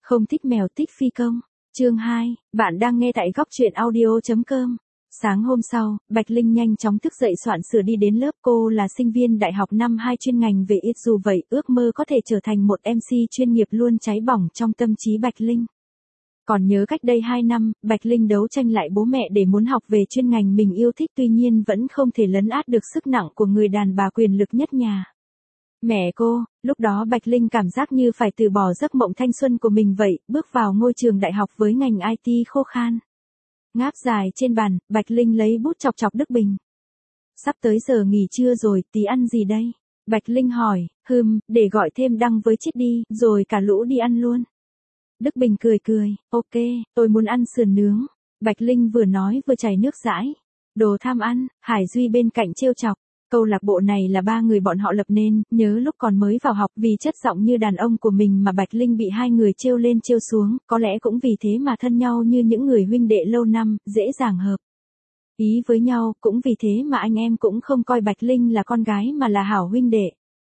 Không thích mèo thích phi công. Chương 2, bạn đang nghe tại góc truyện audio.com. Sáng hôm sau, Bạch Linh nhanh chóng thức dậy soạn sửa đi đến lớp. Cô là sinh viên đại học năm 2 chuyên ngành về IT, dù vậy ước mơ có thể trở thành một MC chuyên nghiệp luôn cháy bỏng trong tâm trí Bạch Linh. Còn nhớ cách đây 2 năm, Bạch Linh đấu tranh lại bố mẹ để muốn học về chuyên ngành mình yêu thích, tuy nhiên vẫn không thể lấn át được sức nặng của người đàn bà quyền lực nhất nhà. Mẹ cô. Lúc đó Bạch Linh cảm giác như phải từ bỏ giấc mộng thanh xuân của mình vậy, bước vào ngôi trường đại học với ngành IT khô khan. Ngáp dài trên bàn, Bạch Linh lấy bút chọc chọc Đức Bình. Sắp tới giờ nghỉ trưa rồi, tí ăn gì đây? Bạch Linh hỏi. Để gọi thêm Đăng với Chiết đi, rồi cả lũ đi ăn luôn. Đức Bình cười cười. Ok, tôi muốn ăn sườn nướng. Bạch Linh vừa nói vừa chảy nước dãi. Đồ tham ăn. Hải Duy bên cạnh trêu chọc. Câu lạc bộ này là 3 người bọn họ lập nên, nhớ lúc còn mới vào học vì chất giọng như đàn ông của mình mà Bạch Linh bị 2 người trêu lên trêu xuống, có lẽ cũng vì thế mà thân nhau như những người huynh đệ lâu năm, dễ dàng hợp ý với nhau, cũng vì thế mà anh em cũng không coi Bạch Linh là con gái mà là hảo huynh đệ.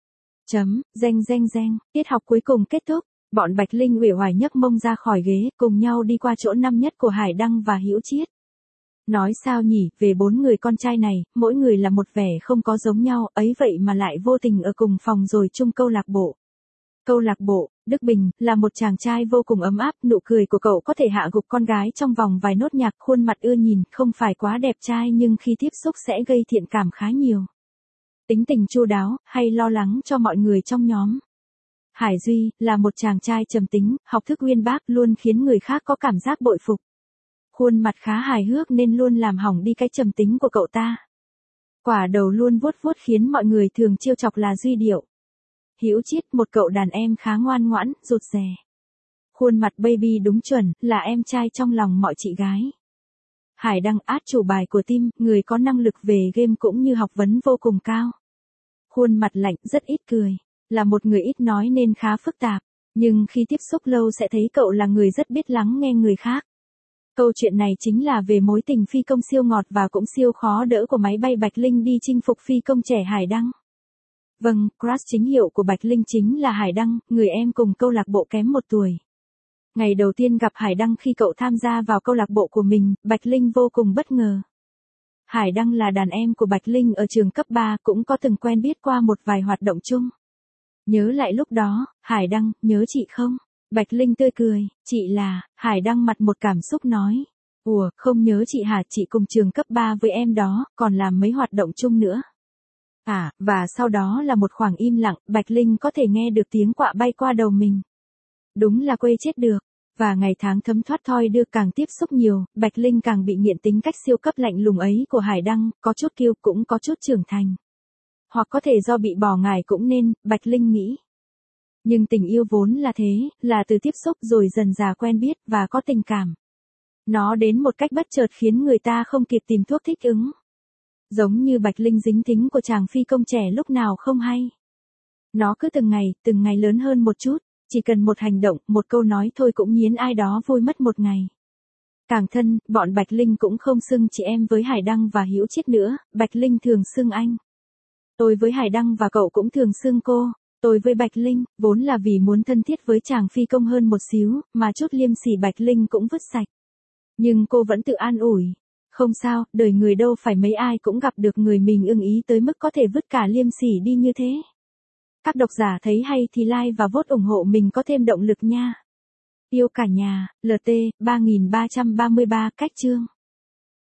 Tiết học cuối cùng kết thúc, bọn Bạch Linh uể oải nhấc mông ra khỏi ghế, cùng nhau đi qua chỗ năm nhất của Hải Đăng và Hữu Chiết. Nói sao nhỉ, về 4 người con trai này, mỗi người là một vẻ không có giống nhau, ấy vậy mà lại vô tình ở cùng phòng rồi chung câu lạc bộ. Câu lạc bộ, Đức Bình, là một chàng trai vô cùng ấm áp, nụ cười của cậu có thể hạ gục con gái trong vòng vài nốt nhạc, khuôn mặt ưa nhìn, không phải quá đẹp trai nhưng khi tiếp xúc sẽ gây thiện cảm khá nhiều. Tính tình chu đáo, hay lo lắng cho mọi người trong nhóm. Hải Duy, là một chàng trai trầm tính, học thức uyên bác, luôn khiến người khác có cảm giác bội phục. Khuôn mặt khá hài hước nên luôn làm hỏng đi cái trầm tính của cậu ta. Quả đầu luôn vuốt vuốt khiến mọi người thường trêu chọc là Duy Điệu. Hữu Chiết, một cậu đàn em khá ngoan ngoãn, rụt rè. Khuôn mặt baby đúng chuẩn, là em trai trong lòng mọi chị gái. Hải Đăng, chủ bài của team, người có năng lực về game cũng như học vấn vô cùng cao. Khuôn mặt lạnh, rất ít cười, là một người ít nói nên khá phức tạp, nhưng khi tiếp xúc lâu sẽ thấy cậu là người rất biết lắng nghe người khác. Câu chuyện này chính là về mối tình phi công siêu ngọt và cũng siêu khó đỡ của máy bay Bạch Linh đi chinh phục phi công trẻ Hải Đăng. Vâng, crush chính hiệu của Bạch Linh chính là Hải Đăng, người em cùng câu lạc bộ kém 1 tuổi. Ngày đầu tiên gặp Hải Đăng khi cậu tham gia vào câu lạc bộ của mình, Bạch Linh vô cùng bất ngờ. Hải Đăng là đàn em của Bạch Linh ở trường cấp 3, cũng có từng quen biết qua một vài hoạt động chung. Nhớ lại lúc đó, Hải Đăng, nhớ chị không? Bạch Linh tươi cười, chị là, Hải Đăng mặt một cảm xúc nói. Ủa, không nhớ chị hả, chị cùng trường cấp 3 với em đó, còn làm mấy hoạt động chung nữa. Và sau đó là một khoảng im lặng, Bạch Linh có thể nghe được tiếng quạ bay qua đầu mình. Đúng là quê chết được. Và ngày tháng thấm thoát thoi đưa, càng tiếp xúc nhiều, Bạch Linh càng bị nghiện tính cách siêu cấp lạnh lùng ấy của Hải Đăng, có chút kiêu cũng có chút trưởng thành. Hoặc có thể do bị bỏ ngải cũng nên, Bạch Linh nghĩ. Nhưng tình yêu vốn là thế, là từ tiếp xúc rồi dần dà quen biết và có tình cảm. Nó đến một cách bất chợt khiến người ta không kịp tìm thuốc thích ứng. Giống như Bạch Linh dính thính của chàng phi công trẻ lúc nào không hay. Nó cứ từng ngày lớn hơn một chút, chỉ cần một hành động, một câu nói thôi cũng khiến ai đó vui mất một ngày. Càng thân, bọn Bạch Linh cũng không xưng chị em với Hải Đăng và Hữu Chiết nữa, Bạch Linh thường xưng anh. Tôi với Hải Đăng và cậu cũng thường xưng cô. Tôi với Bạch Linh, vốn là vì muốn thân thiết với chàng phi công hơn một xíu, mà chút liêm sỉ Bạch Linh cũng vứt sạch. Nhưng cô vẫn tự an ủi. Không sao, đời người đâu phải mấy ai cũng gặp được người mình ưng ý tới mức có thể vứt cả liêm sỉ đi như thế. Các độc giả thấy hay thì like và vote ủng hộ mình có thêm động lực nha. Yêu cả nhà, LT, 3333 cách chương.